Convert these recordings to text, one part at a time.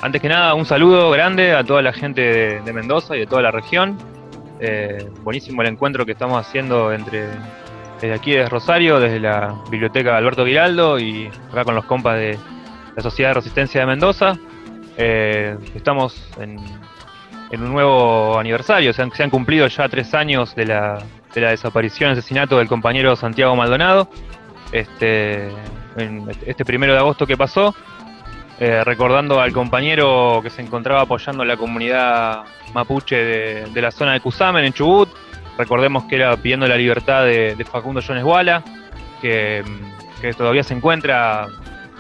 Antes que nada, un saludo grande a toda la gente de Mendoza y de toda la región. Buenísimo el encuentro que estamos haciendo desde aquí de Rosario, desde la Biblioteca Alberto Giraldo y acá con los compas de la Sociedad de Resistencia de Mendoza. Estamos en un nuevo aniversario, se han cumplido ya 3 años de la desaparición y asesinato del compañero Santiago Maldonado. Este 1 de agosto que pasó, recordando al compañero que se encontraba apoyando a la comunidad mapuche de la zona de Cusamen, en Chubut. Recordemos que era pidiendo la libertad de Facundo Jones Wala, que todavía se encuentra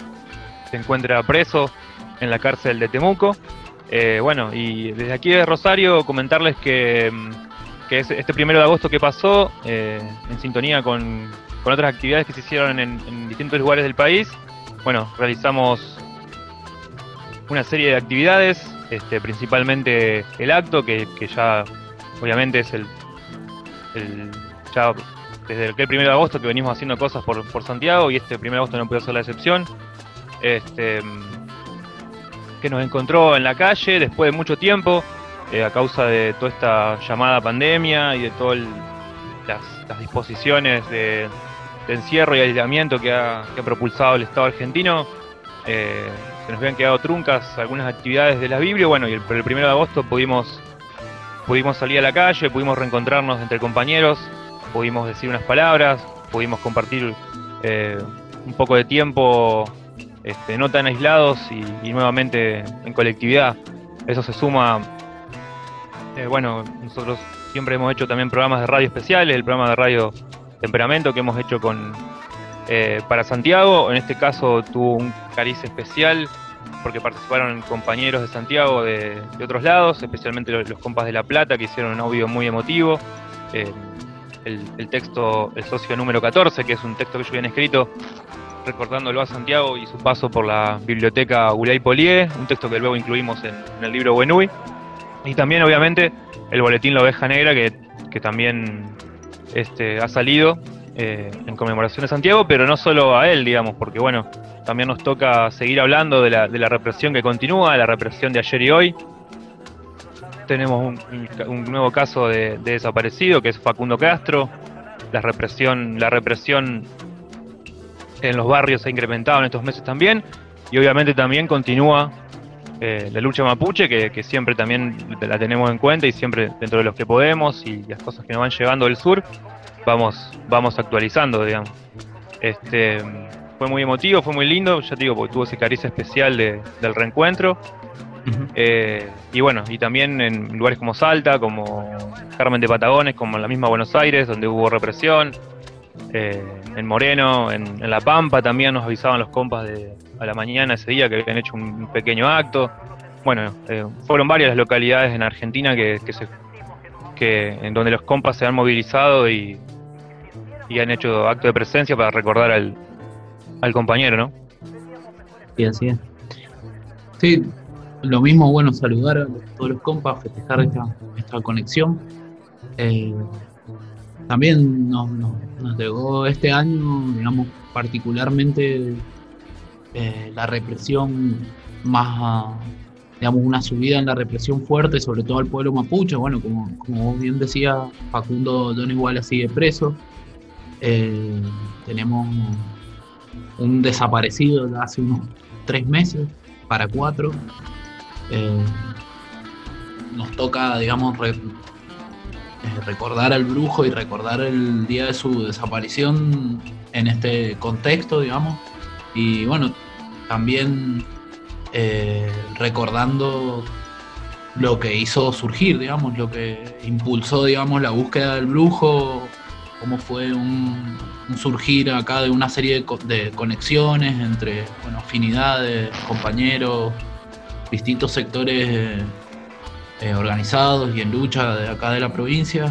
preso en la cárcel de Temuco. Bueno, y desde aquí de Rosario comentarles que este 1 de agosto que pasó, en sintonía con otras actividades que se hicieron en distintos lugares del país, bueno, realizamos una serie de actividades, principalmente el acto, que ya obviamente es ya desde aquel 1 de agosto que venimos haciendo cosas por Santiago, y este 1 de agosto no puede ser la excepción. Que nos encontró en la calle después de mucho tiempo, a causa de toda esta llamada pandemia y de todas las disposiciones de encierro y aislamiento que ha propulsado el Estado argentino. Se nos habían quedado truncas algunas actividades de la Biblia, bueno, y por el 1 de agosto pudimos salir a la calle, pudimos reencontrarnos entre compañeros, pudimos decir unas palabras, pudimos compartir un poco de tiempo no tan aislados y nuevamente en colectividad. Eso se suma, bueno, nosotros siempre hemos hecho también programas de radio especiales, el programa de radio Temperamento que hemos hecho para Santiago. En este caso tuvo un cariz especial porque participaron compañeros de Santiago de otros lados, especialmente los compas de La Plata, que hicieron un audio muy emotivo. El texto, el socio número 14, que es un texto que ellos habían escrito recordándolo a Santiago y su paso por la biblioteca Ulay Polié, un texto que luego incluimos en el libro Buenui. Y también, obviamente, el boletín La Oveja Negra, que también ha salido en conmemoración de Santiago, pero no solo a él, digamos, porque bueno, también nos toca seguir hablando de la represión que continúa, la represión de ayer y hoy. Tenemos un nuevo caso de desaparecido, que es Facundo Castro. La represión en los barrios se ha incrementado en estos meses también, y obviamente también continúa la lucha mapuche, que siempre también la tenemos en cuenta, y siempre dentro de los que podemos y las cosas que nos van llegando del sur vamos actualizando, digamos. Fue muy emotivo, fue muy lindo, ya te digo, porque tuvo ese cariz especial del reencuentro. Uh-huh. Y bueno, y también en lugares como Salta, como Carmen de Patagones, como en la misma Buenos Aires, donde hubo represión. En Moreno, en La Pampa también nos avisaban los compas a la mañana ese día que habían hecho un pequeño acto. Bueno, fueron varias las localidades en Argentina en donde los compas se han movilizado y han hecho acto de presencia para recordar al compañero, ¿no? Sí, así es. Sí, lo mismo, bueno, saludar a todos los compas, festejar esta conexión. También nos llegó este año, digamos, particularmente la represión más, digamos, una subida en la represión fuerte, sobre todo al pueblo mapuche. Bueno, como vos bien decía, Facundo Jones Wala sigue preso. Tenemos un desaparecido de hace unos 3 meses, para 4. Nos toca, digamos, recordar al brujo y recordar el día de su desaparición en este contexto, digamos, y bueno, también recordando lo que hizo surgir, digamos, lo que impulsó, digamos, la búsqueda del brujo, cómo fue un surgir acá de una serie de conexiones entre, bueno, afinidades, compañeros, distintos sectores organizados y en lucha de acá de la provincia,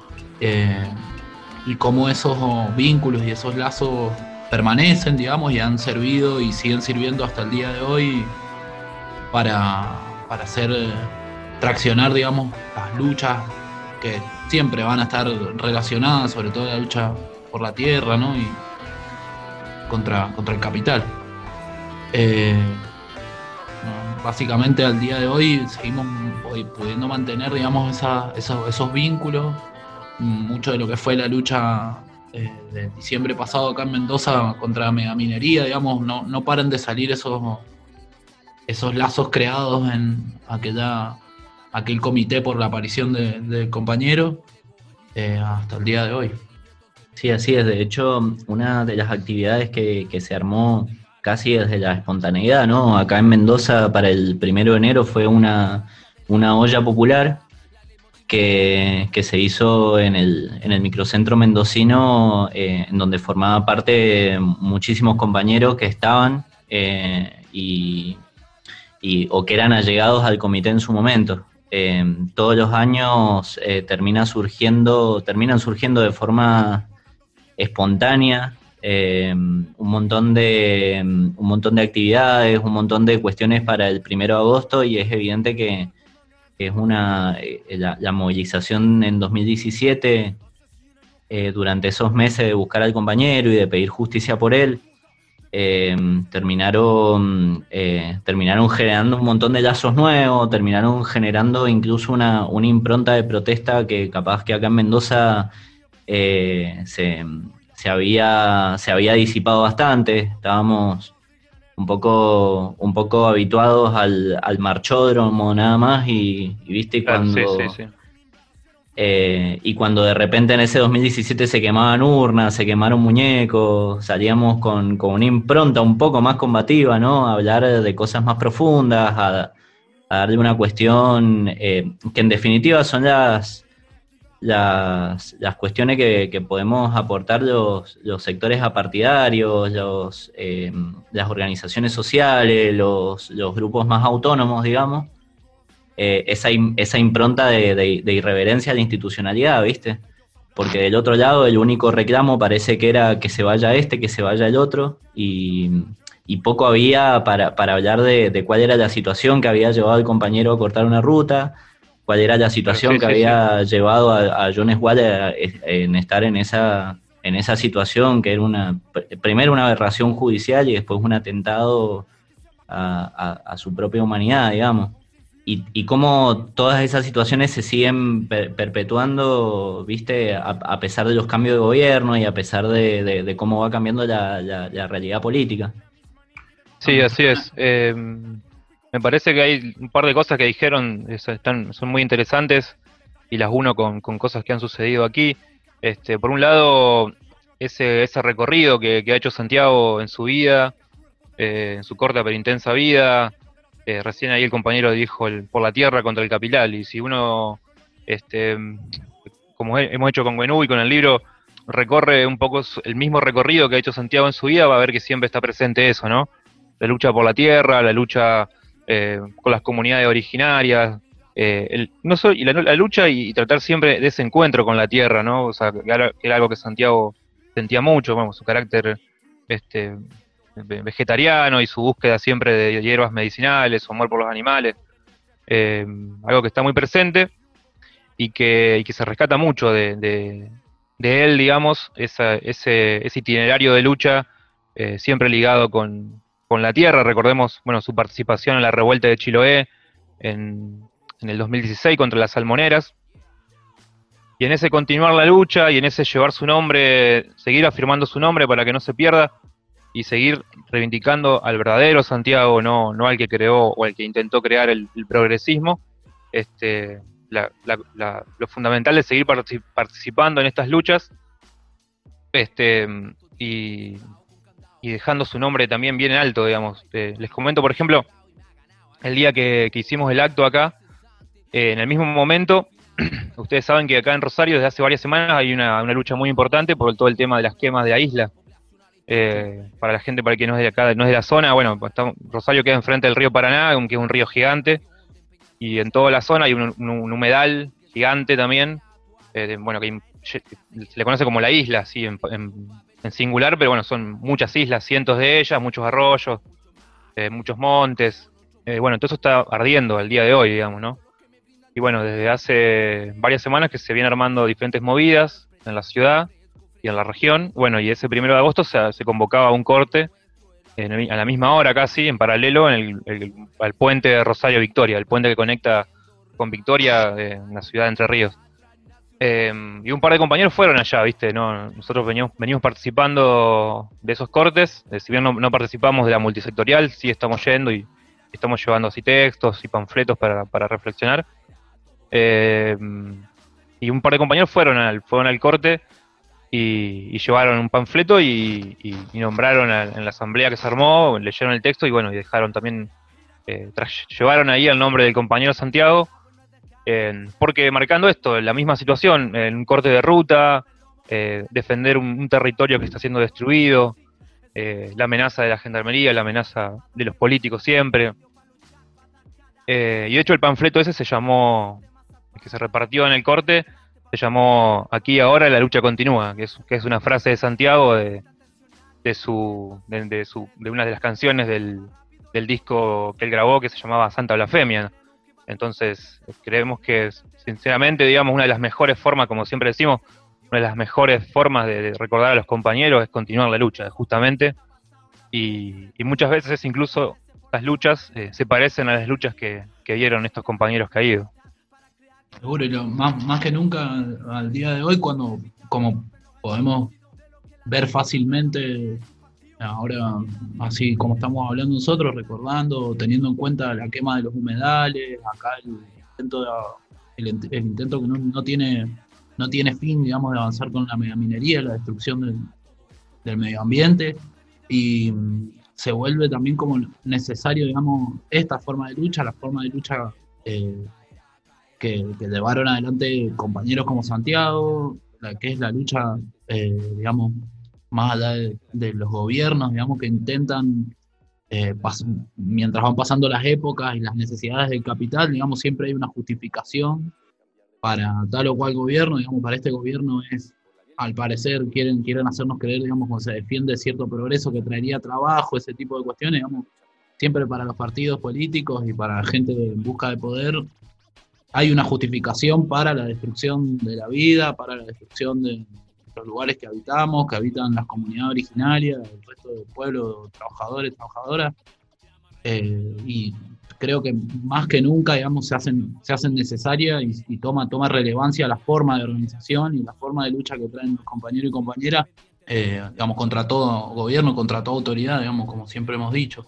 y cómo esos vínculos y esos lazos permanecen, digamos, y han servido y siguen sirviendo hasta el día de hoy para hacer traccionar, digamos, las luchas que siempre van a estar relacionadas, sobre todo la lucha por la tierra, ¿no? Y contra el capital. básicamente al día de hoy seguimos hoy pudiendo mantener, digamos, esos vínculos. Mucho de lo que fue la lucha de diciembre pasado acá en Mendoza contra la megaminería, digamos, no paran de salir esos lazos creados en aquel comité por la aparición del compañero hasta el día de hoy. Sí, así es. De hecho, una de las actividades que se armó casi desde la espontaneidad, ¿no? Acá en Mendoza para el 1 de enero fue una olla popular que se hizo en el microcentro mendocino, en donde formaba parte muchísimos compañeros que estaban o que eran allegados al comité en su momento. Todos los años terminan surgiendo de forma espontánea un montón de actividades, un montón de cuestiones para el 1 de agosto, y es evidente que es la movilización en 2017 durante esos meses de buscar al compañero y de pedir justicia por él. Terminaron generando un montón de lazos nuevos, terminaron generando incluso una impronta de protesta que capaz que acá en Mendoza se había disipado bastante. Estábamos un poco habituados al marchódromo nada más, y viste, cuando sí. Y cuando de repente en ese 2017 se quemaban urnas, se quemaron muñecos, salíamos con una impronta un poco más combativa, ¿no? A hablar de cosas más profundas, a darle una cuestión que en definitiva son las cuestiones que podemos aportar los sectores apartidarios, las organizaciones sociales, los grupos más autónomos, digamos. Esa impronta de irreverencia a la institucionalidad, ¿viste? Porque del otro lado el único reclamo parece que era que se vaya que se vaya el otro, y poco había para hablar de cuál era la situación que había llevado al compañero a cortar una ruta, cuál era la situación que había llevado a Jones Waller en estar en esa situación, que era primero una aberración judicial y después un atentado a su propia humanidad, digamos. Y cómo todas esas situaciones se siguen perpetuando, ¿viste? A pesar de los cambios de gobierno y a pesar de cómo va cambiando la realidad política. Sí, así es. Me parece que hay un par de cosas que dijeron, son muy interesantes, y las uno con cosas que han sucedido aquí. Por un lado, ese recorrido que ha hecho Santiago en su vida, en su corta pero intensa vida. Recién ahí el compañero dijo por la tierra contra el capital, y si uno, como hemos hecho con Gwenú y con el libro, recorre un poco el mismo recorrido que ha hecho Santiago en su vida, va a ver que siempre está presente eso, ¿no? La lucha por la tierra, la lucha con las comunidades originarias, la lucha y tratar siempre de ese encuentro con la tierra, ¿no? O sea, que era algo que Santiago sentía mucho, bueno, su carácter vegetariano y su búsqueda siempre de hierbas medicinales, su amor por los animales, algo que está muy presente y que se rescata mucho de él, digamos, ese itinerario de lucha siempre ligado con la tierra. Recordemos, bueno, su participación en la revuelta de Chiloé en el 2016 contra las salmoneras, y en ese continuar la lucha y en ese llevar su nombre, seguir afirmando su nombre para que no se pierda, y seguir reivindicando al verdadero Santiago, no al que creó o al que intentó crear el progresismo. Lo fundamental es seguir participando en estas luchas, y dejando su nombre también bien en alto, digamos. Les comento, por ejemplo, el día que hicimos el acto acá, en el mismo momento, ustedes saben que acá en Rosario desde hace varias semanas hay una lucha muy importante por todo el tema de las quemas de la isla. Para la gente, para el que no es de acá, no es de la zona, bueno, Rosario queda enfrente del río Paraná, que es un río gigante, y en toda la zona hay un humedal gigante también, bueno, que se le conoce como la isla, así en singular, pero bueno, son muchas islas, cientos de ellas, muchos arroyos, muchos montes, bueno, todo eso está ardiendo al día de hoy, digamos, ¿no? Y bueno, desde hace varias semanas que se vienen armando diferentes movidas en la ciudad y en la región. Bueno, y ese 1 de agosto se convocaba un corte a la misma hora casi, en paralelo, al puente de Rosario Victoria, el puente que conecta con Victoria, en la ciudad de Entre Ríos. Y un par de compañeros fueron allá, ¿viste? ¿No? Nosotros venimos participando de esos cortes, si bien no participamos de la multisectorial, sí estamos yendo y estamos llevando así textos y panfletos para reflexionar. Y un par de compañeros fueron al corte y llevaron un panfleto y nombraron en la asamblea que se armó, leyeron el texto y bueno, y dejaron también, llevaron ahí el nombre del compañero Santiago, porque marcando esto, la misma situación, en un corte de ruta, defender un territorio que está siendo destruido, la amenaza de la gendarmería, la amenaza de los políticos siempre. Y de hecho el panfleto ese se llamó, que se repartió en el corte, se llamó Aquí y ahora la lucha continúa, que es una frase de Santiago de una de las canciones del disco que él grabó que se llamaba Santa Blasfemia. Entonces, creemos que, sinceramente, digamos, una de las mejores formas, como siempre decimos, una de las mejores formas de recordar a los compañeros es continuar la lucha, justamente. Y muchas veces incluso estas luchas se parecen a las luchas que dieron estos compañeros caídos. Seguro, y más que nunca al día de hoy, cuando como podemos ver fácilmente, ahora así como estamos hablando nosotros, recordando, teniendo en cuenta la quema de los humedales, acá el intento que no tiene fin, digamos, de avanzar con la megaminería, la destrucción del medio ambiente, y se vuelve también como necesario, digamos, esta forma de lucha, la forma de lucha que llevaron adelante compañeros como Santiago, la que es la lucha, digamos, más allá de los gobiernos, digamos, que intentan, mientras van pasando las épocas y las necesidades del capital, digamos, siempre hay una justificación para tal o cual gobierno, digamos, para este gobierno es, al parecer, quieren hacernos creer, digamos, cuando se defiende cierto progreso que traería trabajo, ese tipo de cuestiones, digamos, siempre para los partidos políticos y para la gente en busca de poder, hay una justificación para la destrucción de la vida, para la destrucción de los lugares que habitamos, que habitan las comunidades originarias, el resto del pueblo, trabajadores, trabajadoras, y creo que más que nunca, digamos, se hacen necesarias y toma relevancia la forma de organización y la forma de lucha que traen los compañeros y compañeras, digamos, contra todo gobierno, contra toda autoridad, digamos, como siempre hemos dicho.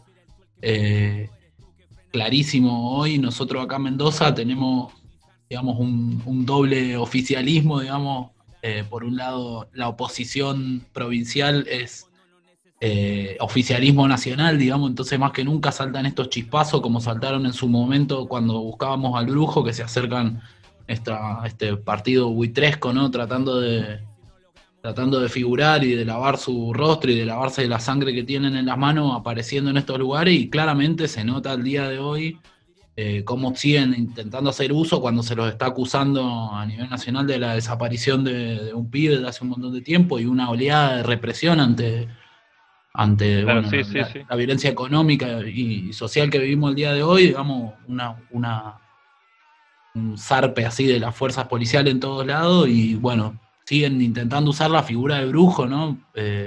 Clarísimo, hoy nosotros acá en Mendoza tenemos, digamos, un doble oficialismo, digamos. Por un lado, la oposición provincial es oficialismo nacional, digamos, entonces más que nunca saltan estos chispazos como saltaron en su momento cuando buscábamos al brujo, que se acercan este partido buitresco, ¿no? Tratando de figurar y de lavar su rostro y de lavarse de la sangre que tienen en las manos apareciendo en estos lugares, y claramente se nota al día de hoy cómo siguen intentando hacer uso cuando se los está acusando a nivel nacional de la desaparición de un pibe de hace un montón de tiempo y una oleada de represión ante Claro, bueno, sí. la violencia económica y social que vivimos el día de hoy, digamos, un zarpe así de las fuerzas policiales en todos lados, y bueno, siguen intentando usar la figura de brujo, ¿no?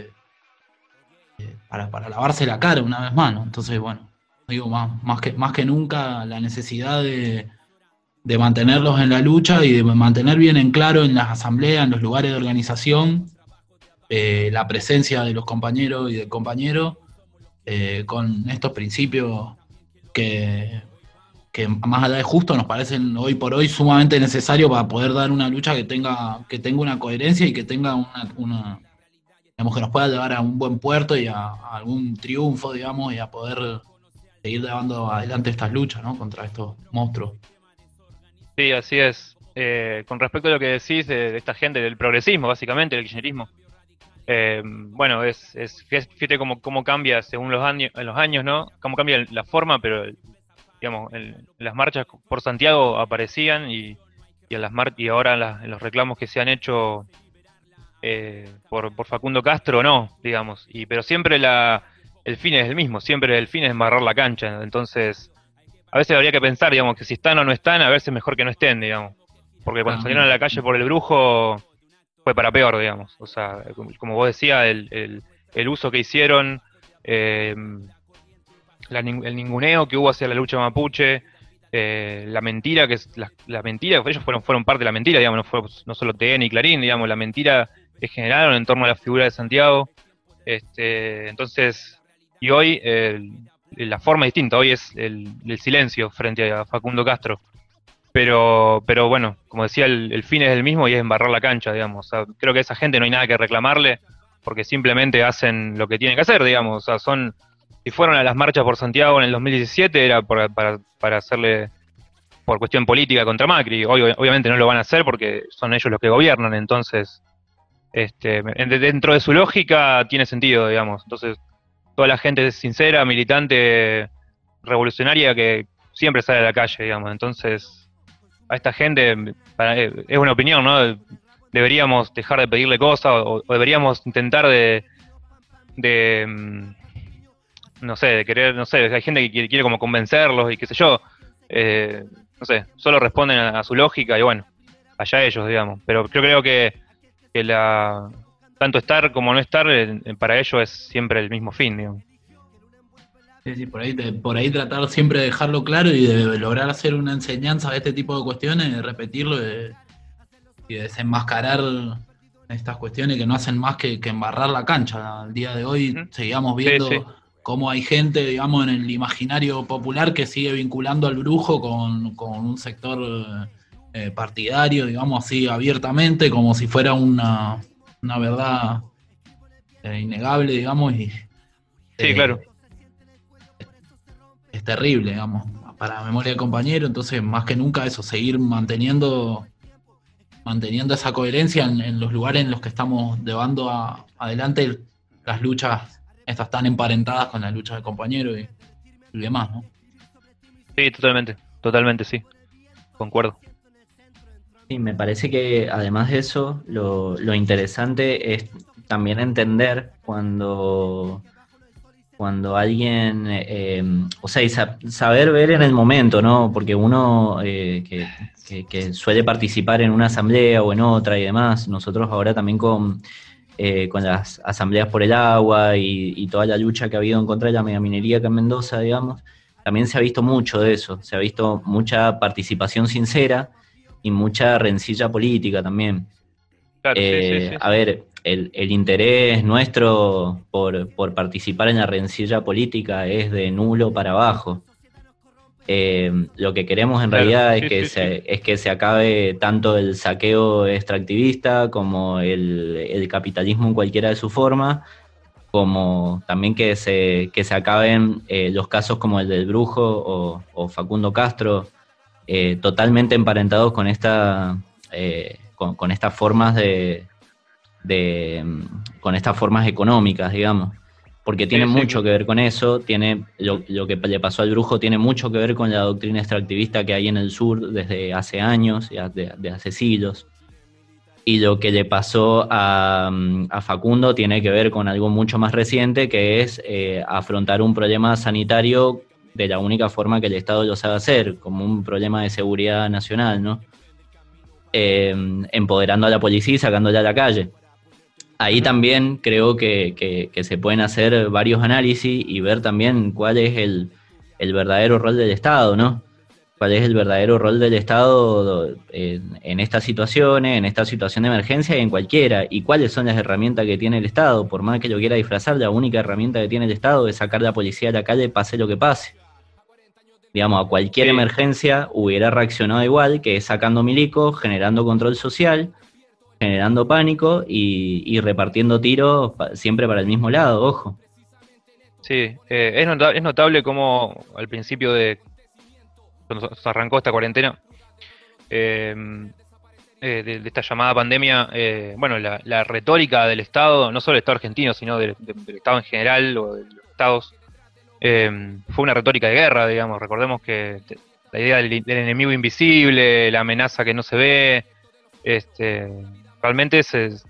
Para lavarse la cara una vez más, ¿no? Entonces, bueno, digo, más que nunca la necesidad de mantenerlos en la lucha y de mantener bien en claro en las asambleas, en los lugares de organización, la presencia de los compañeros y del compañero, con estos principios que más allá de justo nos parecen hoy por hoy sumamente necesarios para poder dar una lucha que tenga una coherencia y que tenga digamos, que nos pueda llevar a un buen puerto y a algún triunfo, digamos, y a poder seguir llevando adelante estas luchas, ¿no? Contra estos monstruos. Sí, así es. Con respecto a lo que decís de esta gente, del progresismo, básicamente, del kirchnerismo, bueno, fíjate cómo cambia según los años, ¿no? Cómo cambia la forma, pero digamos, las marchas por Santiago aparecían y ahora en los reclamos que se han hecho por Facundo Castro, no, digamos, pero siempre el fin es el mismo, siempre el fin es embarrar la cancha, entonces a veces habría que pensar, digamos, que si están o no están, a veces mejor que no estén, digamos, porque cuando salieron a la calle por el brujo fue para peor, digamos, o sea, como vos decías, el uso que hicieron el ninguneo que hubo hacia la lucha mapuche, la mentira, la mentira, ellos fueron parte de la mentira, digamos, no solo TN y Clarín, digamos, la mentira que generaron en torno a la figura de Santiago. Entonces, y hoy la forma es distinta, hoy es el silencio frente a Facundo Castro. Pero bueno, como decía, el fin es el mismo y es embarrar la cancha, digamos. O sea, creo que a esa gente no hay nada que reclamarle porque simplemente hacen lo que tienen que hacer, digamos. O sea, si fueron a las marchas por Santiago en el 2017 era para hacerle por cuestión política contra Macri. Obviamente no lo van a hacer porque son ellos los que gobiernan, entonces dentro de su lógica tiene sentido, digamos. Entonces, toda la gente sincera, militante, revolucionaria que siempre sale a la calle, digamos. Entonces, a esta gente, es una opinión, ¿no? Deberíamos dejar de pedirle cosas o deberíamos intentar no sé, de querer, no sé, hay gente que quiere como convencerlos y qué sé yo, no sé, solo responden a su lógica y bueno, allá ellos, digamos. Pero yo creo que tanto estar como no estar, para ellos es siempre el mismo fin, digamos. Sí, por ahí tratar siempre de dejarlo claro y de lograr hacer una enseñanza de este tipo de cuestiones, de repetirlo y de desenmascarar estas cuestiones que no hacen más que embarrar la cancha. Al día de hoy seguimos viendo cómo hay gente, digamos, en el imaginario popular que sigue vinculando al brujo con un sector partidario, digamos así, abiertamente, como si fuera una verdad innegable, digamos. Sí, claro. Es terrible, digamos, para memoria del compañero. Entonces, más que nunca eso, seguir manteniendo esa coherencia en los lugares en los que estamos llevando adelante las luchas estas tan emparentadas con la lucha del compañero y demás, ¿no? Sí, totalmente sí, concuerdo. Sí, me parece que además de eso, lo interesante es también entender cuando alguien, o sea, y saber ver en el momento, ¿no? Porque uno que suele participar en una asamblea o en otra y demás, nosotros ahora también con las asambleas por el agua y toda la lucha que ha habido en contra de la megaminería acá en Mendoza, digamos, también se ha visto mucho de eso, se ha visto mucha participación sincera y mucha rencilla política también. Claro, sí. A ver, el interés nuestro por participar en la rencilla política es de nulo para abajo. Lo que queremos en realidad es que se acabe tanto el saqueo extractivista como el capitalismo en cualquiera de sus formas, como también que se acaben los casos como el del Brujo o Facundo Castro, totalmente emparentados con con estas formas con estas formas económicas, digamos, porque tiene mucho que ver con eso. Lo que le pasó al Brujo tiene mucho que ver con la doctrina extractivista que hay en el sur desde hace años, de hace siglos, y lo que le pasó a Facundo tiene que ver con algo mucho más reciente, que es afrontar un problema sanitario de la única forma que el Estado lo sabe hacer, como un problema de seguridad nacional, ¿no? Empoderando a la policía y sacándola a la calle. Ahí también creo que se pueden hacer varios análisis y ver también cuál es el verdadero rol del Estado, ¿no? Cuál es el verdadero rol del Estado en estas situaciones, en esta situación de emergencia y en cualquiera, y cuáles son las herramientas que tiene el Estado. Por más que lo quiera disfrazar, la única herramienta que tiene el Estado es sacar a la policía a la calle, pase lo que pase. Digamos, a cualquier emergencia hubiera reaccionado igual, que es sacando milicos, generando control social, generando pánico y repartiendo tiros siempre para el mismo lado, ojo. Sí, es notable cómo al principio cuando se arrancó esta cuarentena, de esta llamada pandemia, bueno, la retórica del Estado, no solo del Estado argentino, sino del Estado en general o de los Estados, fue una retórica de guerra, digamos. Recordemos que la idea del enemigo invisible, la amenaza que no se ve, realmente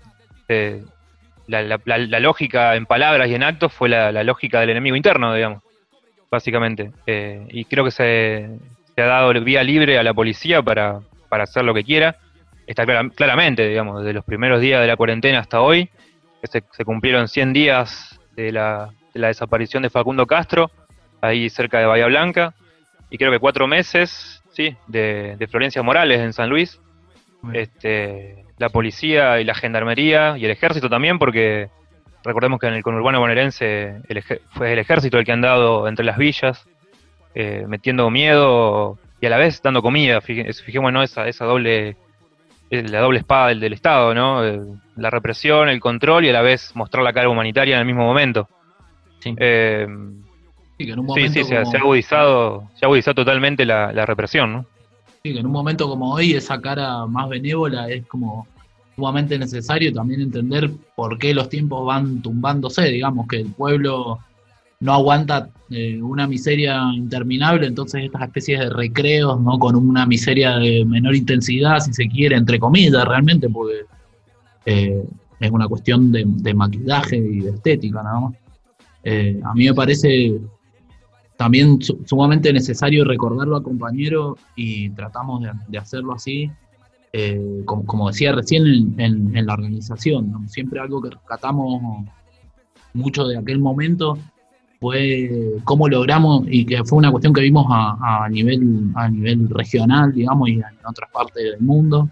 la lógica en palabras y en actos fue la lógica del enemigo interno, digamos, básicamente. Y creo que se ha dado vía libre a la policía para hacer lo que quiera. Está claramente, digamos, desde los primeros días de la cuarentena hasta hoy, que se cumplieron 100 días de la la desaparición de Facundo Castro, ahí cerca de Bahía Blanca, y creo que 4 meses, sí, de Florencia Morales en San Luis. La policía y la gendarmería y el ejército también, porque recordemos que en el conurbano bonaerense fue el ejército el que ha andado entre las villas, metiendo miedo y a la vez dando comida. Fijémonos esa doble, la doble espada del Estado, ¿no? La represión, el control y a la vez mostrar la cara humanitaria en el mismo momento. Sí. Sí, que en un momento se ha agudizado totalmente la represión, ¿no? Sí, que en un momento como hoy esa cara más benévola es como sumamente necesario también entender por qué los tiempos van tumbándose, digamos, que el pueblo no aguanta una miseria interminable, entonces estas especies de recreos, ¿no? Con una miseria de menor intensidad, si se quiere, entre comillas, realmente, porque es una cuestión de maquillaje y de estética, nada más. A mí me parece también sumamente necesario recordarlo a compañeros y tratamos de hacerlo así, como decía recién en la organización, ¿no? Siempre algo que rescatamos mucho de aquel momento fue cómo logramos, y que fue una cuestión que vimos a nivel regional, digamos, y en otras partes del mundo,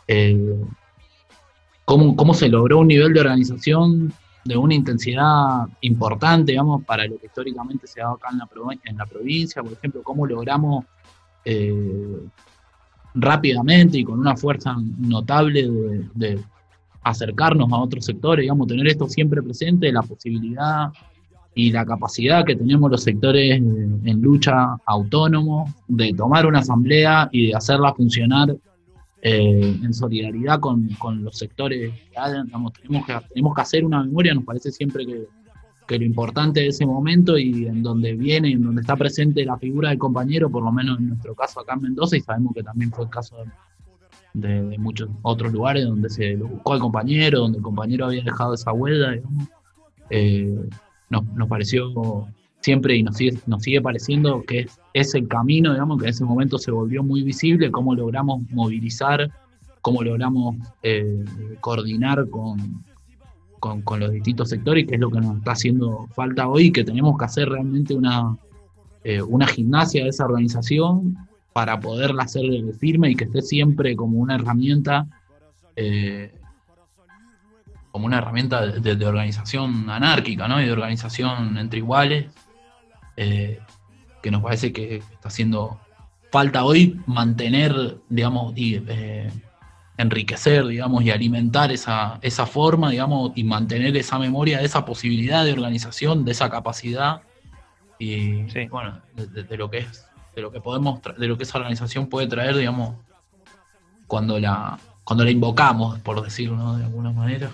cómo se logró un nivel de organización de una intensidad importante, digamos, para lo que históricamente se daba acá en la provincia, por ejemplo, cómo logramos rápidamente y con una fuerza notable de acercarnos a otros sectores, digamos, tener esto siempre presente, la posibilidad y la capacidad que tenemos los sectores en lucha autónomos de tomar una asamblea y de hacerla funcionar en solidaridad con los sectores que hayan, digamos, tenemos que hacer una memoria, nos parece siempre que lo importante de ese momento y en donde viene, en donde está presente la figura del compañero, por lo menos en nuestro caso acá en Mendoza, y sabemos que también fue el caso de muchos otros lugares donde se lo buscó al compañero, donde el compañero había dejado esa huella, digamos. Nos pareció siempre y nos sigue pareciendo que es el camino, digamos, que en ese momento se volvió muy visible, cómo logramos movilizar, cómo logramos coordinar con los distintos sectores, que es lo que nos está haciendo falta hoy, que tenemos que hacer realmente una gimnasia de esa organización para poderla hacer firme y que esté siempre como una herramienta de organización anárquica, ¿no? Y de organización entre iguales, que nos parece que está haciendo falta hoy mantener, digamos, y enriquecer, digamos, y alimentar esa forma, digamos, y mantener esa memoria de esa posibilidad de organización, de esa capacidad, y sí, bueno, de lo que es, de lo que podemos, de lo que esa organización puede traer, digamos, cuando la invocamos, por decirlo, ¿no? De alguna manera.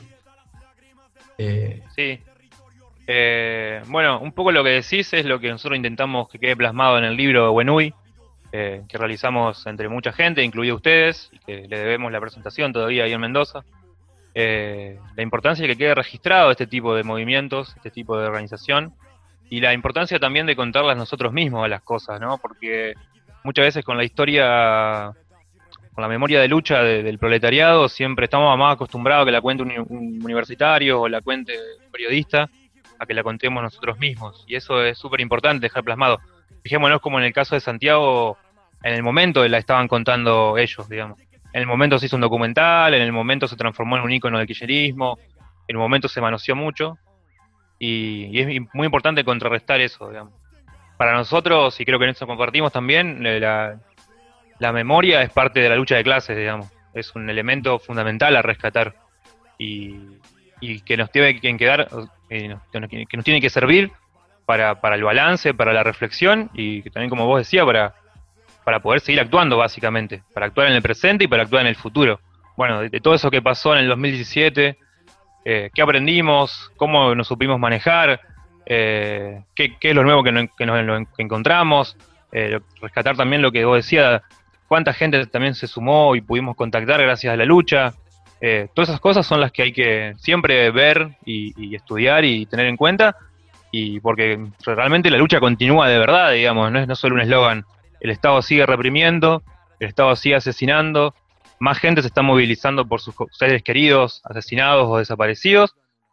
Sí. Bueno, un poco lo que decís es lo que nosotros intentamos que quede plasmado en el libro de Wenui, que realizamos entre mucha gente, incluido ustedes, y que le debemos la presentación todavía ahí en Mendoza. La importancia de que quede registrado este tipo de movimientos, este tipo de organización, y la importancia también de contarlas nosotros mismos a las cosas, ¿no? Porque muchas veces con la historia, con la memoria de lucha del proletariado, siempre estamos más acostumbrados a que la cuente un universitario o la cuente un periodista, a que la contemos nosotros mismos. Y eso es súper importante dejar plasmado. Fijémonos como en el caso de Santiago, en el momento la estaban contando ellos, digamos. En el momento se hizo un documental, en el momento se transformó en un ícono del kirchnerismo, en el momento se manoseó mucho, y es muy importante contrarrestar eso, digamos. Para nosotros, y creo que en eso compartimos también, la memoria es parte de la lucha de clases, digamos. Es un elemento fundamental a rescatar y que nos tiene que quedar, que nos tiene que servir para el balance, para la reflexión y que también, como vos decías, para poder seguir actuando, básicamente, para actuar en el presente y para actuar en el futuro. Bueno, de todo eso que pasó en el 2017, qué aprendimos, cómo nos supimos manejar, qué es lo nuevo que encontramos, rescatar también lo que vos decías, cuánta gente también se sumó y pudimos contactar gracias a la lucha. Todas esas cosas son las que hay que siempre ver y estudiar y tener en cuenta, y porque realmente la lucha continúa de verdad, digamos, no es solo un eslogan. El Estado sigue reprimiendo, el Estado sigue asesinando, más gente se está movilizando por sus seres queridos asesinados o desaparecidos,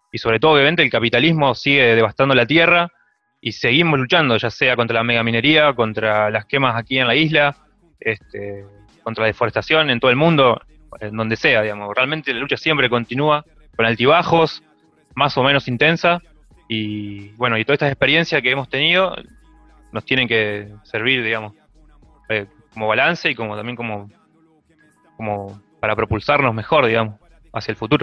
y sobre todo obviamente el capitalismo sigue devastando la tierra y seguimos luchando, ya sea contra la megaminería, contra las quemas aquí en la isla, contra la deforestación en todo el mundo, en donde sea, digamos. Realmente la lucha siempre continúa, con altibajos, más o menos intensa, y bueno, y todas estas experiencias que hemos tenido nos tienen que servir, digamos, como balance y como también como para propulsarnos mejor, digamos, hacia el futuro.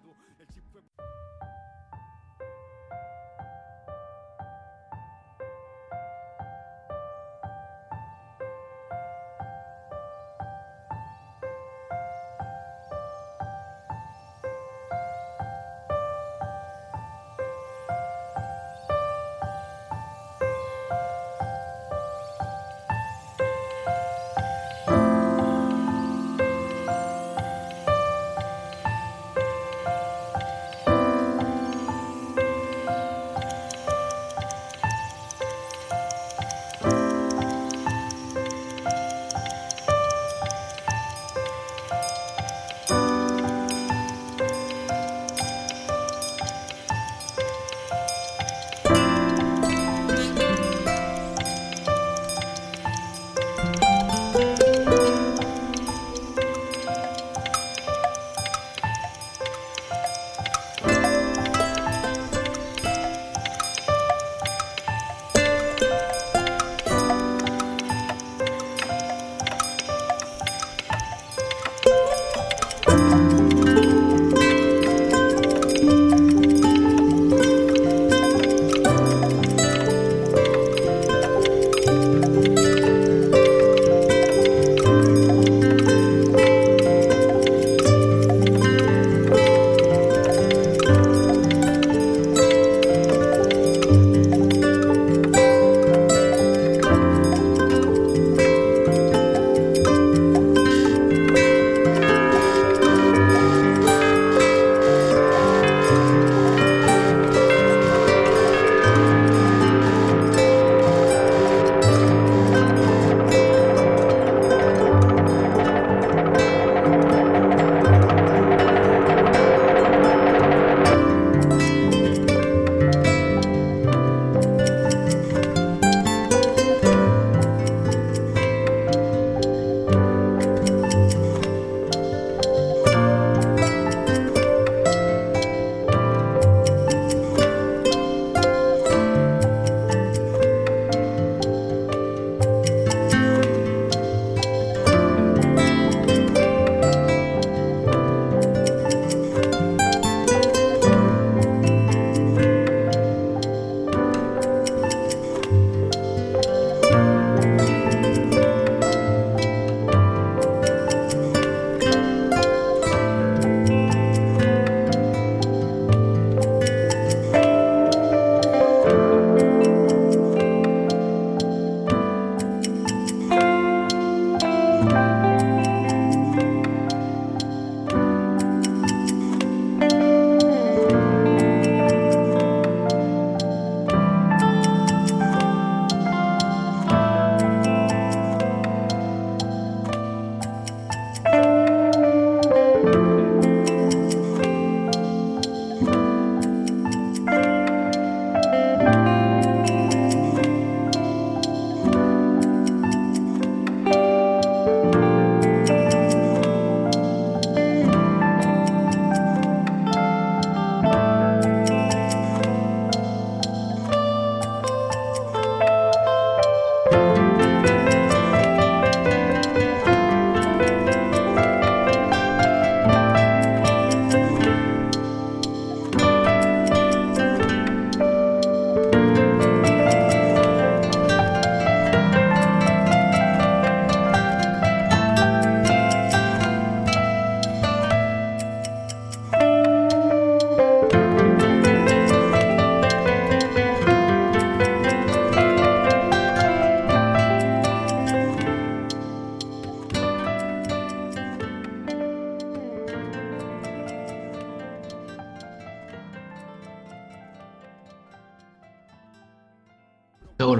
Bueno,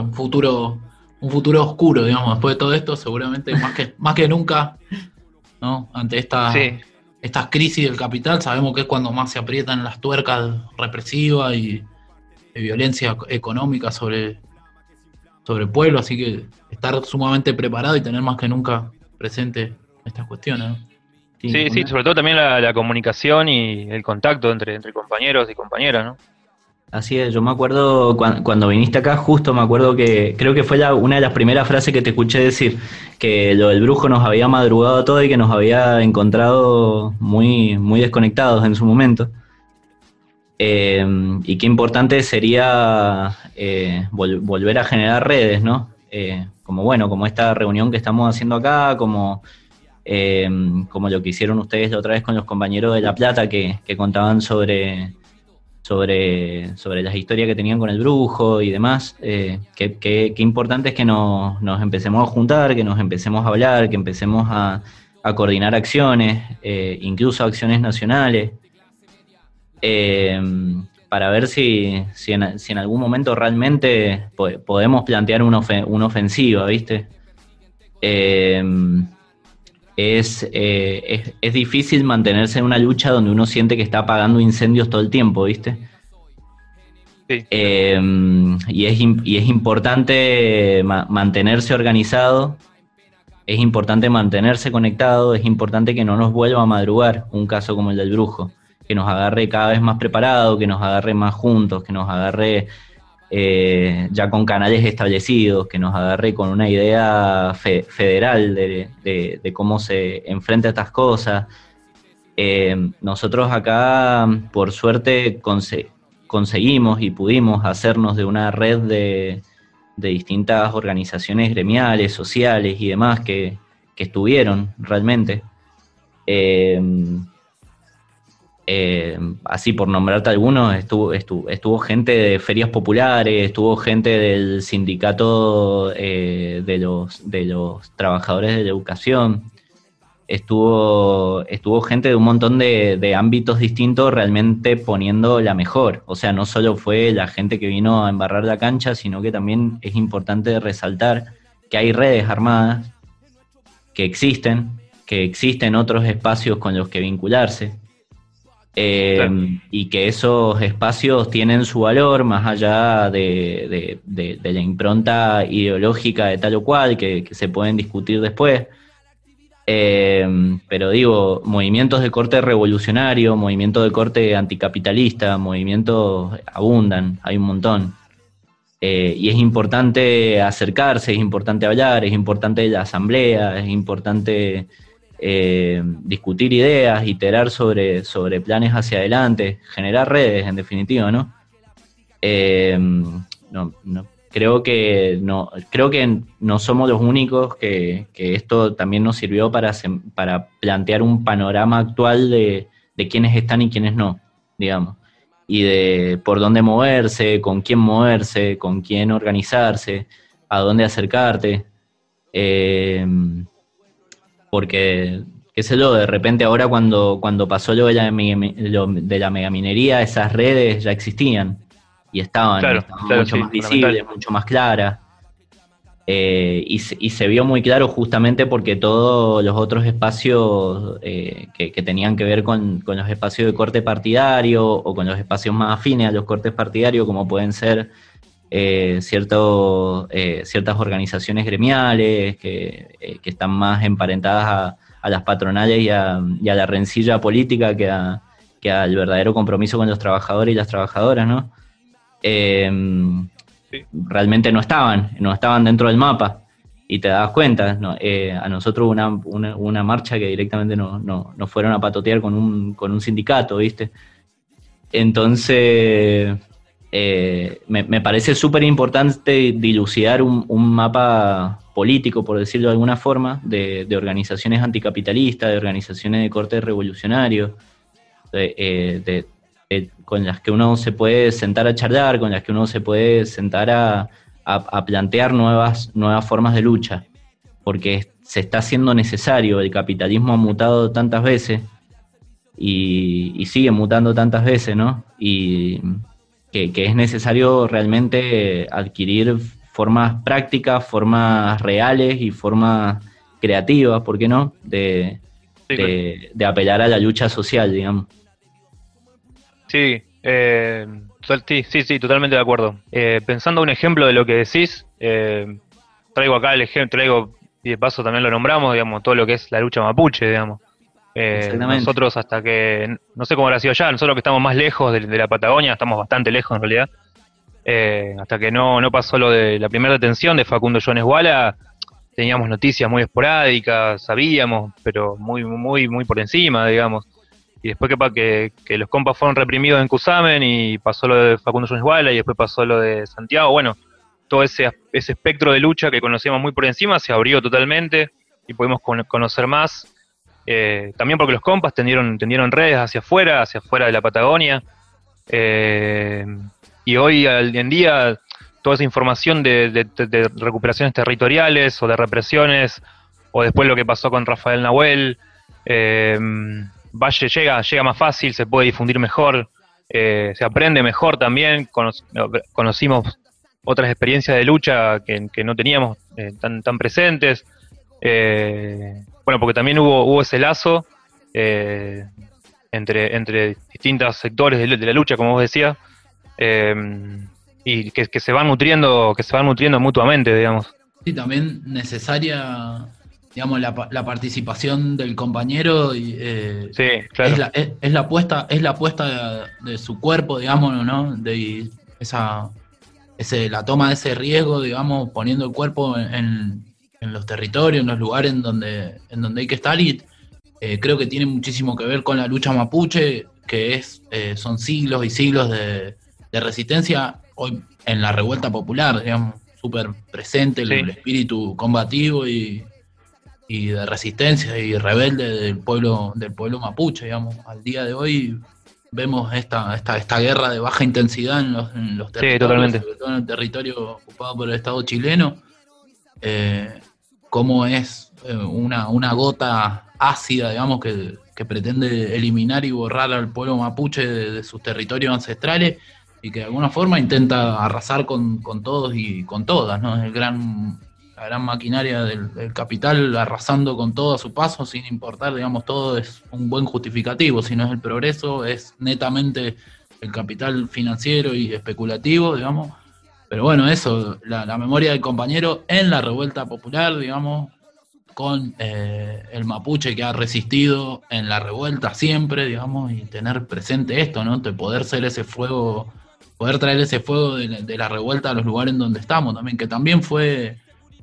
un futuro oscuro, digamos, después de todo esto, seguramente más que nunca, ¿no? Ante Sí. estas crisis del capital sabemos que es cuando más se aprietan las tuercas represivas y de violencia económica sobre el pueblo, así que estar sumamente preparado y tener más que nunca presente estas cuestiones, ¿no? Sí, sobre todo también la comunicación y el contacto entre compañeros y compañeras, ¿no? Así es, yo me acuerdo cuando viniste acá, justo me acuerdo que creo que fue una de las primeras frases que te escuché decir, que lo del brujo nos había madrugado todo y que nos había encontrado muy, muy desconectados en su momento. Y qué importante sería volver a generar redes, ¿no? Como esta reunión que estamos haciendo acá, como lo que hicieron ustedes la otra vez con los compañeros de La Plata que contaban sobre las historias que tenían con el brujo y demás. Qué importante es que nos empecemos a juntar, que nos empecemos a hablar, que empecemos a coordinar acciones, incluso acciones nacionales, para ver si en algún momento realmente podemos plantear una ofensiva, ¿viste? Es difícil mantenerse en una lucha donde uno siente que está apagando incendios todo el tiempo, ¿viste? Sí. Y es importante mantenerse organizado, es importante mantenerse conectado, es importante que no nos vuelva a madrugar un caso como el del brujo, que nos agarre cada vez más preparado, que nos agarre más juntos, que nos agarre ya con canales establecidos, que nos agarre con una idea federal de cómo se enfrenta a estas cosas. Nosotros acá, por suerte, conseguimos y pudimos hacernos de una red de distintas organizaciones gremiales, sociales y demás que estuvieron realmente. Así por nombrarte algunos, estuvo gente de ferias populares, estuvo gente del sindicato de los trabajadores de la educación, estuvo gente de un montón de ámbitos distintos realmente poniendo la mejor. O sea, no solo fue la gente que vino a embarrar la cancha, sino que también es importante resaltar que hay redes armadas que existen otros espacios con los que vincularse. Claro. Y que esos espacios tienen su valor más allá de la impronta ideológica de tal o cual, que se pueden discutir después. Pero digo, movimientos de corte revolucionario, movimientos de corte anticapitalista, movimientos abundan, hay un montón. Y es importante acercarse, es importante hablar, es importante la asamblea, es importante discutir ideas, iterar sobre planes hacia adelante, generar redes, en definitiva, ¿no? Creo que no somos los únicos que esto también nos sirvió para plantear un panorama actual de quiénes están y quiénes no, digamos, y de por dónde moverse, con quién organizarse, a dónde acercarte. Porque, qué sé yo, de repente ahora cuando pasó lo de la megaminería, esas redes ya existían y estaban mucho más visibles, mucho más claras. Y se vio muy claro justamente porque todos los otros espacios que tenían que ver con los espacios de corte partidario o con los espacios más afines a los cortes partidarios, como pueden ser ciertas organizaciones gremiales que están más emparentadas a las patronales y a la rencilla política que al verdadero compromiso con los trabajadores y las trabajadoras, ¿no? Realmente no estaban dentro del mapa y te das cuenta, ¿no? A nosotros una marcha que directamente nos fueron a patotear con un sindicato, ¿viste? Entonces me parece súper importante dilucidar un mapa político, por decirlo de alguna forma, de organizaciones anticapitalistas, de organizaciones de corte revolucionario, con las que uno se puede sentar a charlar, con las que uno se puede sentar a plantear nuevas formas de lucha, porque se está haciendo necesario. El capitalismo ha mutado tantas veces y sigue mutando tantas veces, ¿no? Y que es necesario realmente adquirir formas prácticas, formas reales y formas creativas, ¿por qué no?, de Sí, claro. de apelar a la lucha social, digamos. Sí, sí, totalmente de acuerdo. Pensando un ejemplo de lo que decís, traigo acá el ejemplo, y de paso también lo nombramos, digamos, todo lo que es la lucha mapuche, digamos. Exactamente. Nosotros hasta que, no sé cómo habrá sido allá, nosotros que estamos más lejos de la Patagonia, estamos bastante lejos en realidad, hasta que no pasó lo de la primera detención de Facundo Jones Wala, teníamos noticias muy esporádicas, sabíamos, pero muy por encima, digamos. Y después que los compas fueron reprimidos en Cusamen y pasó lo de Facundo Jones Wala y después pasó lo de Santiago, bueno, todo ese espectro de lucha que conocíamos muy por encima se abrió totalmente y pudimos conocer más. También porque los compas tendieron redes hacia afuera de la Patagonia. Eh, y hoy en día toda esa información de recuperaciones territoriales o de represiones, o después lo que pasó con Rafael Nahuel, llega más fácil, se puede difundir mejor, se aprende mejor también, conocimos otras experiencias de lucha que no teníamos tan presentes. Bueno, porque también hubo ese lazo entre distintos sectores de la lucha, como vos decías, eh, y que se van nutriendo mutuamente, digamos. Sí, también necesaria, digamos, la participación del compañero y, Sí, claro. es la apuesta de su cuerpo, digamos, ¿no? De esa, la toma de ese riesgo, digamos, poniendo el cuerpo en los territorios, en los lugares en donde hay que estar, y creo que tiene muchísimo que ver con la lucha mapuche, que son siglos y siglos de resistencia, hoy en la revuelta popular, digamos, súper presente Sí, el espíritu combativo y de resistencia y rebelde del pueblo mapuche, digamos. Al día de hoy vemos esta guerra de baja intensidad en los sí, territorios, totalmente. sobre todo en el territorio ocupado por el Estado chileno, eh, cómo es una gota ácida, digamos, que pretende eliminar y borrar al pueblo mapuche de sus territorios ancestrales y que de alguna forma intenta arrasar con todos y con todas, ¿no? Es la gran maquinaria del capital arrasando con todo a su paso, sin importar, digamos, todo es un buen justificativo, si no es el progreso, es netamente el capital financiero y especulativo, digamos. Pero bueno, eso, la memoria del compañero en la revuelta popular, digamos, con el mapuche que ha resistido en la revuelta siempre, digamos, y tener presente esto, ¿no? De poder ser ese fuego, poder traer ese fuego de la revuelta a los lugares en donde estamos también, que también fue,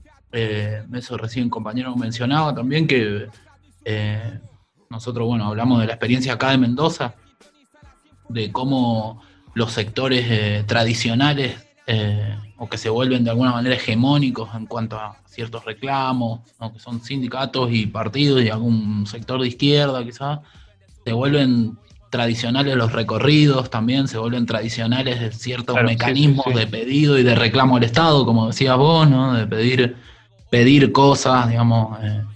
eso recién compañero mencionaba también, que nosotros, bueno, hablamos de la experiencia acá de Mendoza, de cómo los sectores tradicionales o que se vuelven de alguna manera hegemónicos en cuanto a ciertos reclamos, ¿no? Que son sindicatos y partidos y algún sector de izquierda quizás, se vuelven tradicionales los recorridos también, se vuelven tradicionales ciertos Claro, sí, sí, mecanismos sí. de pedido y de reclamo al Estado, como decías vos, ¿no? De pedir cosas, digamos,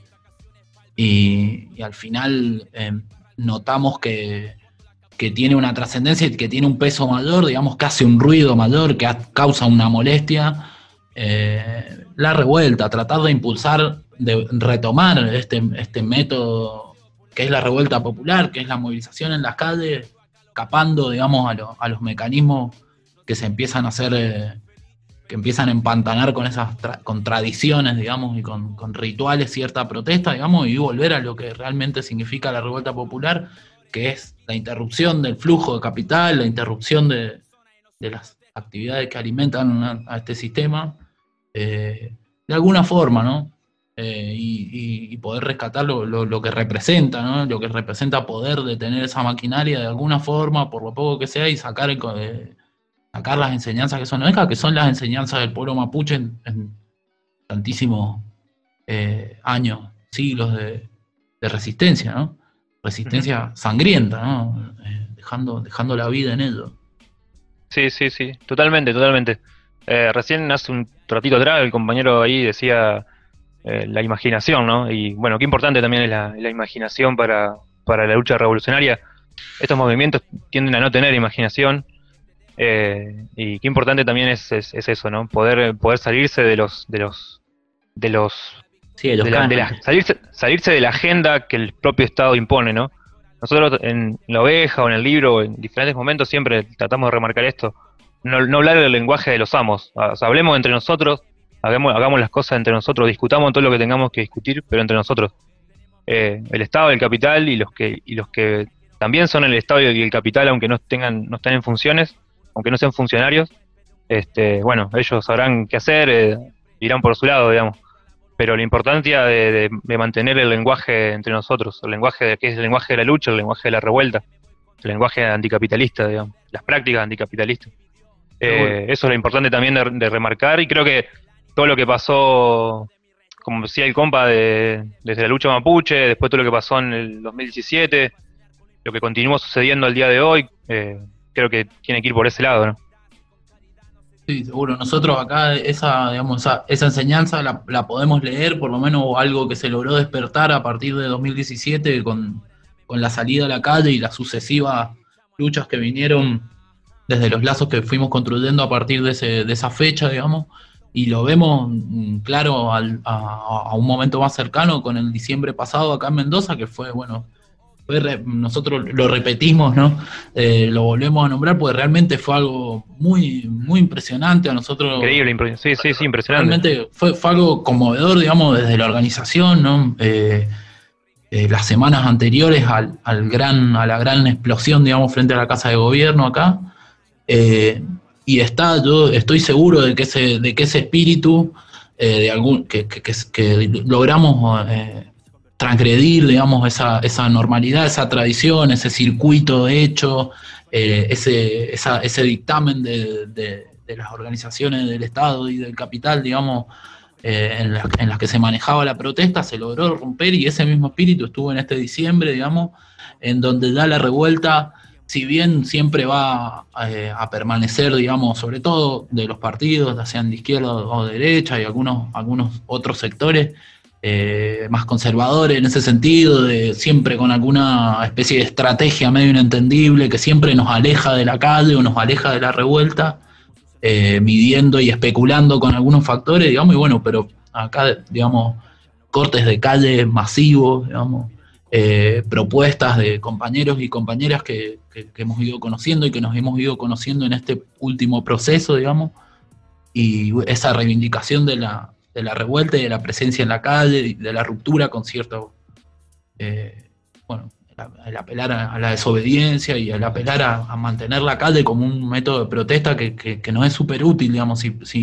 y al final notamos que tiene una trascendencia y que tiene un peso mayor, digamos, que hace un ruido mayor, que causa una molestia, la revuelta, tratar de impulsar, de retomar este método que es la revuelta popular, que es la movilización en las calles, escapando, digamos, a los mecanismos que se empiezan a hacer, que empiezan a empantanar con esas con tradiciones, digamos, y con rituales, cierta protesta, digamos, y volver a lo que realmente significa la revuelta popular, que es la interrupción del flujo de capital, la interrupción de las actividades que alimentan a este sistema, de alguna forma, ¿no? Y poder rescatar lo que representa, ¿no? Lo que representa poder detener esa maquinaria de alguna forma, por lo poco que sea, y sacar las enseñanzas que son nuestras, que son las enseñanzas del pueblo mapuche en tantísimos años, siglos de resistencia, ¿no? Ujú. Resistencia sangrienta, ¿no? Dejando la vida en ello. Sí, sí, sí, totalmente, totalmente. Recién hace un ratito atrás el compañero ahí decía la imaginación, ¿no? Y bueno, qué importante también es la imaginación para la lucha revolucionaria. Estos movimientos tienden a no tener imaginación, y qué importante también es eso, ¿no? Poder salirse de los Sí, los cánones. Salirse de la agenda que el propio Estado impone, ¿no? Nosotros en La Oveja o en el libro, en diferentes momentos, siempre tratamos de remarcar esto. No hablar del lenguaje de los amos. O sea, hablemos entre nosotros, hagamos las cosas entre nosotros, discutamos todo lo que tengamos que discutir, pero entre nosotros. El Estado, el capital y los que también son el Estado y el capital, aunque no estén en funciones, aunque no sean funcionarios, bueno, ellos sabrán qué hacer, irán por su lado, digamos. Pero la importancia de mantener el lenguaje entre nosotros, que es el lenguaje de la lucha, el lenguaje de la revuelta, el lenguaje anticapitalista, digamos, las prácticas anticapitalistas. Eso es lo importante también de remarcar, y creo que todo lo que pasó, como decía el compa, desde la lucha mapuche, después todo lo que pasó en el 2017, lo que continúa sucediendo al día de hoy, creo que tiene que ir por ese lado, ¿no? Sí, seguro. Nosotros acá esa enseñanza la podemos leer, por lo menos algo que se logró despertar a partir de 2017 con la salida a la calle y las sucesivas luchas que vinieron desde los lazos que fuimos construyendo a partir de esa fecha, digamos, y lo vemos claro a un momento más cercano con el diciembre pasado acá en Mendoza, que fue, bueno, nosotros lo repetimos, ¿no? Lo volvemos a nombrar porque realmente fue algo muy, muy impresionante a nosotros. Increíble, sí, impresionante. Realmente fue algo conmovedor, digamos, desde la organización, ¿no? Las semanas anteriores a la gran explosión, digamos, frente a la Casa de Gobierno acá. Y yo estoy seguro de que ese espíritu que logramos transgredir, digamos, esa normalidad, esa tradición, ese circuito hecho, ese dictamen de las organizaciones del Estado y del capital, digamos, en las que se manejaba la protesta, se logró romper, y ese mismo espíritu estuvo en este diciembre, digamos, en donde ya la revuelta, si bien siempre va a permanecer, digamos, sobre todo de los partidos, ya sean de izquierda o de derecha, y algunos otros sectores más conservadores en ese sentido, siempre con alguna especie de estrategia medio inentendible que siempre nos aleja de la calle o nos aleja de la revuelta, midiendo y especulando con algunos factores, digamos, y bueno, pero acá, digamos, cortes de calle masivos, digamos, propuestas de compañeros y compañeras que hemos ido conociendo y que nos hemos ido conociendo en este último proceso, digamos, y esa reivindicación de la revuelta y de la presencia en la calle, y de la ruptura con cierto, el apelar a la desobediencia y el apelar a mantener la calle como un método de protesta que nos es súper útil, digamos,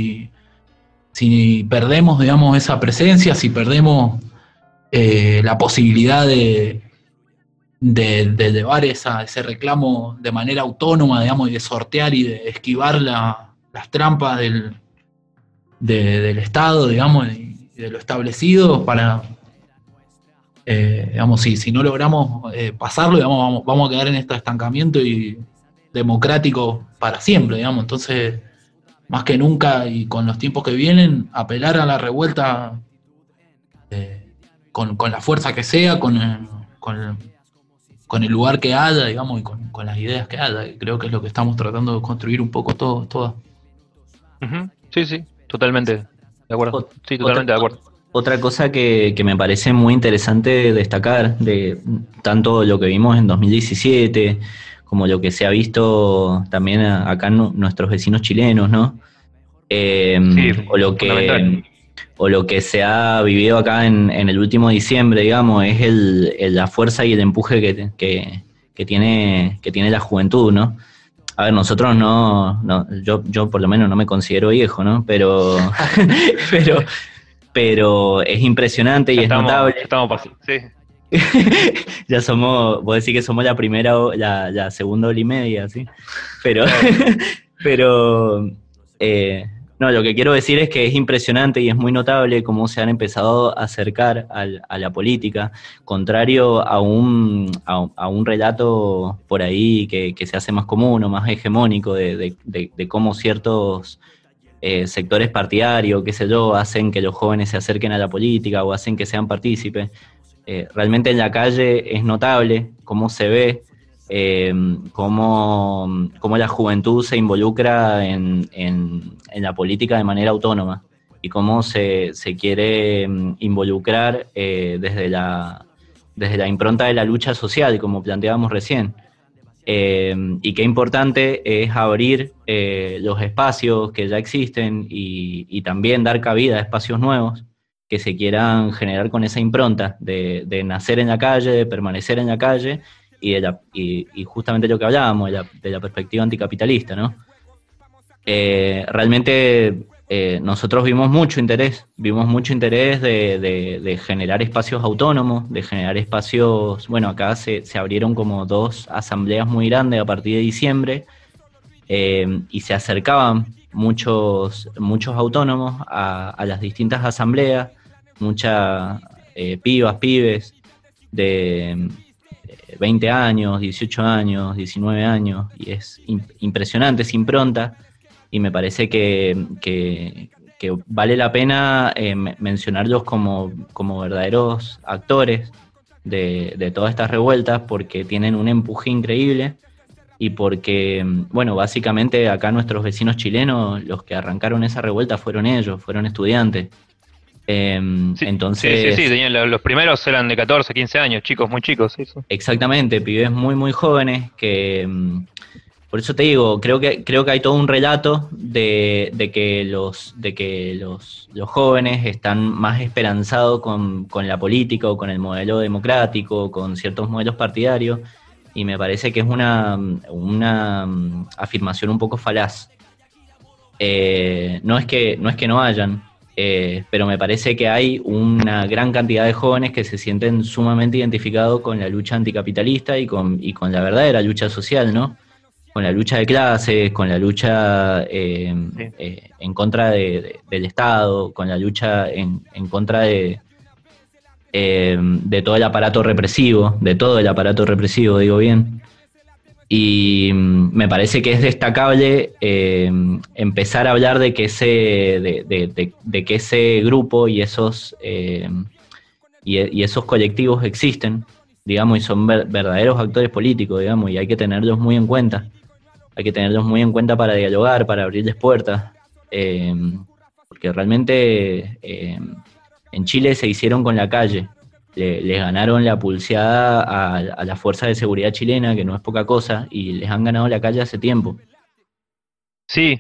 si perdemos, digamos, esa presencia, si perdemos la posibilidad de llevar ese reclamo de manera autónoma, digamos, y de sortear y de esquivar las trampas del Estado, digamos, y de lo establecido para, digamos, si no logramos pasarlo, digamos, vamos a quedar en este estancamiento y democrático para siempre, digamos. Entonces, más que nunca y con los tiempos que vienen, apelar a la revuelta con la fuerza que sea, con el lugar que haya, digamos, y con las ideas que haya. Creo que es lo que estamos tratando de construir un poco todas. Uh-huh. Sí, totalmente de acuerdo. Sí, totalmente de acuerdo. Otra cosa que me parece muy interesante destacar de tanto lo que vimos en 2017 como lo que se ha visto también acá en nuestros vecinos chilenos, ¿no? Sí, o lo que se ha vivido acá en el último diciembre, digamos, es la fuerza y el empuje que tiene la juventud, ¿no? A ver, nosotros yo por lo menos no me considero viejo, ¿no? Pero es impresionante y es notable. Sí. Ya vos decís que somos la primera o la segunda hora y media, ¿sí? Pero no, lo que quiero decir es que es impresionante y es muy notable cómo se han empezado a acercar a la política, contrario a un relato por ahí que se hace más común o más hegemónico de cómo ciertos sectores partidarios, qué sé yo, hacen que los jóvenes se acerquen a la política o hacen que sean partícipes. Realmente en la calle es notable cómo se ve, cómo la juventud se involucra en la política de manera autónoma. y cómo se quiere involucrar desde la impronta de la lucha social, como planteábamos recién. Y qué importante es abrir los espacios que ya existen y también dar cabida a espacios nuevos que se quieran generar con esa impronta de nacer en la calle, de permanecer en la calle y justamente lo que hablábamos de la perspectiva anticapitalista, ¿no? Realmente nosotros vimos mucho interés de generar espacios autónomos, de generar espacios, bueno, acá se abrieron como 2 asambleas muy grandes a partir de diciembre, y se acercaban muchos autónomos a las distintas asambleas, muchas pibes de 20 años, 18 años, 19 años, y es impresionante esa impronta. Y me parece que vale la pena mencionarlos como verdaderos actores de todas estas revueltas, porque tienen un empuje increíble y porque, bueno, básicamente acá nuestros vecinos chilenos, los que arrancaron esa revuelta fueron ellos, fueron estudiantes. Entonces, sí, los primeros eran de 14, 15 años, chicos, muy chicos. Eso. Exactamente, pibes muy, muy jóvenes que... Por eso te digo, creo que hay todo un relato de que los jóvenes están más esperanzados con la política o con el modelo democrático, con ciertos modelos partidarios, y me parece que es una afirmación un poco falaz. No es que no hayan, pero me parece que hay una gran cantidad de jóvenes que se sienten sumamente identificados con la lucha anticapitalista y con la verdadera lucha social, ¿no? Con la lucha de clases, con la lucha en contra del Estado, con la lucha en contra de todo el aparato represivo, digo bien. Y me parece que es destacable empezar a hablar de que ese grupo y esos colectivos existen, digamos, y son verdaderos actores políticos, digamos, y hay que tenerlos muy en cuenta. Hay que tenerlos muy en cuenta para dialogar, para abrirles puertas, porque realmente en Chile se hicieron con la calle, les ganaron la pulseada a las fuerzas de seguridad chilena, que no es poca cosa, y les han ganado la calle hace tiempo. Sí.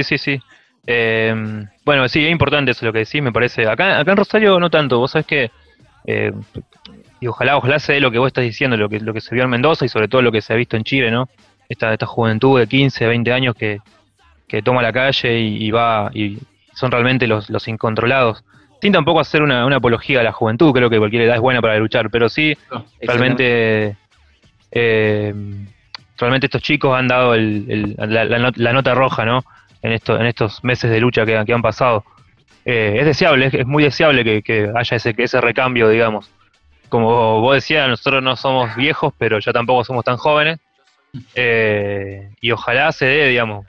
Bueno, sí, es importante eso lo que decís, me parece. Acá en Rosario no tanto, vos sabés que, y ojalá se dé lo que vos estás diciendo, lo que se vio en Mendoza y sobre todo lo que se ha visto en Chile, ¿no? Esta juventud de 15, 20 años que toma la calle y va, y son realmente los incontrolados. Sin tampoco hacer una apología a la juventud, creo que cualquier edad es buena para luchar, pero sí, realmente estos chicos han dado la nota roja, ¿no? En estos meses de lucha que han pasado. Es deseable, es muy deseable que haya ese recambio, digamos. Como vos decías, nosotros no somos viejos, pero ya tampoco somos tan jóvenes. Y ojalá se dé, digamos,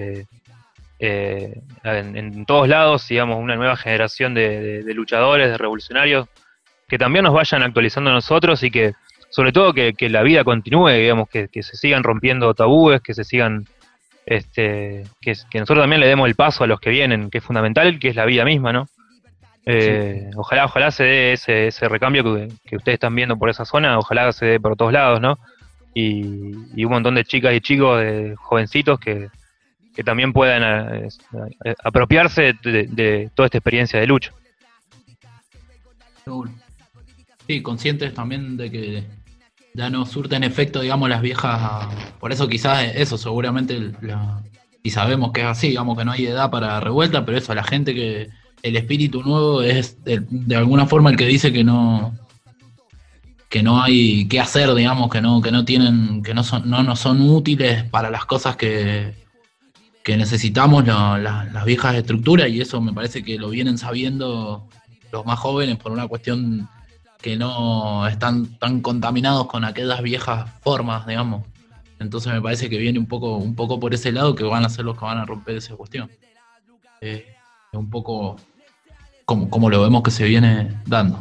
en todos lados, digamos, una nueva generación de luchadores, de revolucionarios, que también nos vayan actualizando a nosotros y que, sobre todo, que la vida continúe, digamos, que se sigan rompiendo tabúes, que se sigan, que nosotros también le demos el paso a los que vienen, que es fundamental, que es la vida misma, ¿no? Sí. Ojalá se dé ese recambio que ustedes están viendo por esa zona, ojalá se dé por todos lados, ¿no? Y un montón de chicas y chicos, de jovencitos que también puedan apropiarse de toda esta experiencia de lucha. Sí, conscientes también de que ya no surten efecto, digamos, las viejas. Por eso quizás eso, seguramente, y sabemos que es así, digamos, que no hay edad para revuelta, pero eso, la gente que el espíritu nuevo es de alguna forma el que dice que no hay qué hacer, digamos, que no tienen, que no son útiles para las cosas que necesitamos las viejas estructuras, y eso me parece que lo vienen sabiendo los más jóvenes por una cuestión que no están tan contaminados con aquellas viejas formas, digamos. Entonces me parece que viene un poco por ese lado, que van a ser los que van a romper esa cuestión. Es un poco como lo vemos que se viene dando.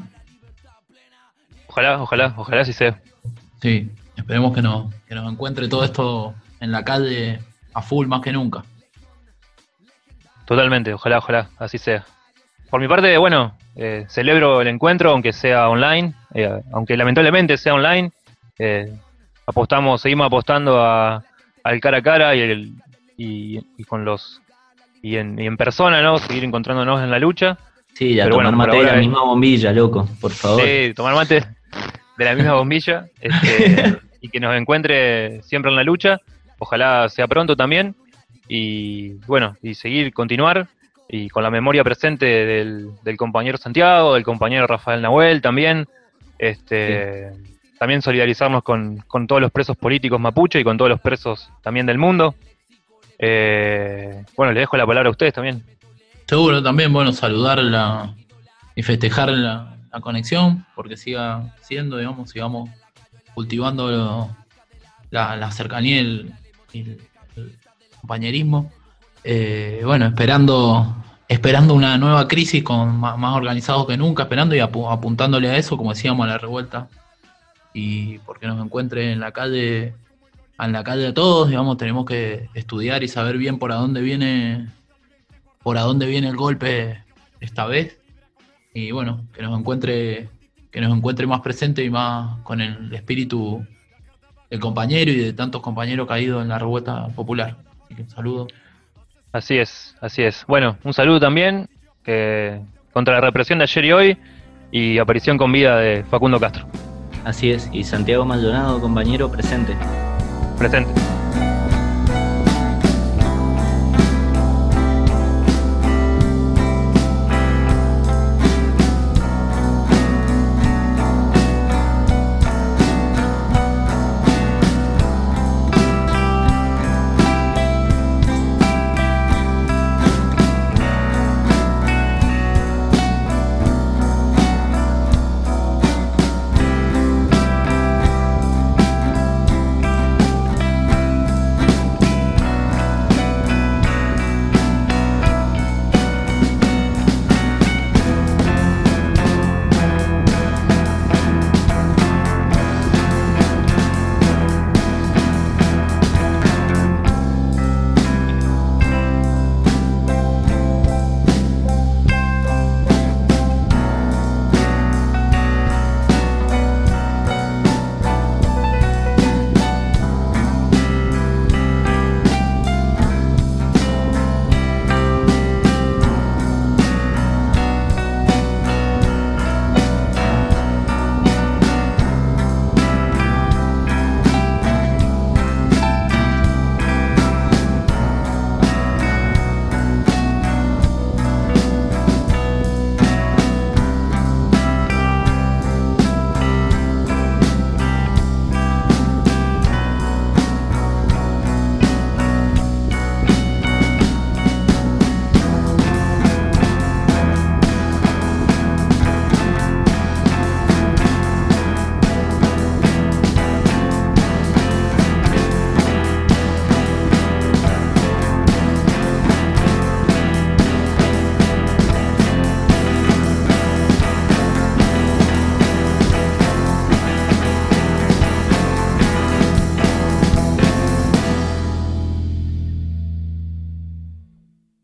Ojalá sí sea. Sí, esperemos que nos encuentre todo esto en la calle a full más que nunca. Totalmente, ojalá, así sea. por mi parte, bueno, celebro el encuentro, aunque sea online, aunque lamentablemente sea online. Seguimos apostando al cara a cara y con los y en persona, ¿no? Seguir encontrándonos en la lucha. Sí, ya Pero tomar bueno, por mate de la ahora misma bombilla, loco, por favor. Sí, tomar mate de la misma bombilla, y que nos encuentre siempre en la lucha. Ojalá sea pronto también. Y bueno, y continuar, y con la memoria presente del compañero Santiago, del compañero Rafael Nahuel también. También solidarizarnos con todos los presos políticos mapuche y con todos los presos también del mundo. Bueno, le dejo la palabra a ustedes también. Seguro también, bueno, saludarla y festejar la conexión, porque siga siendo, digamos, sigamos cultivando la cercanía y el compañerismo. Bueno, esperando una nueva crisis con más organizados que nunca, esperando y apuntándole a eso, como decíamos, a la revuelta. Y porque nos encuentre en la calle a todos, digamos, tenemos que estudiar y saber bien por dónde viene el golpe esta vez. Y bueno, que nos encuentre más presente y más con el espíritu del compañero y de tantos compañeros caídos en la revuelta popular. Así que un saludo. Así es. Bueno, un saludo también contra la represión de ayer y hoy, y aparición con vida de Facundo Castro. Así es, y Santiago Maldonado, compañero, presente. Presente.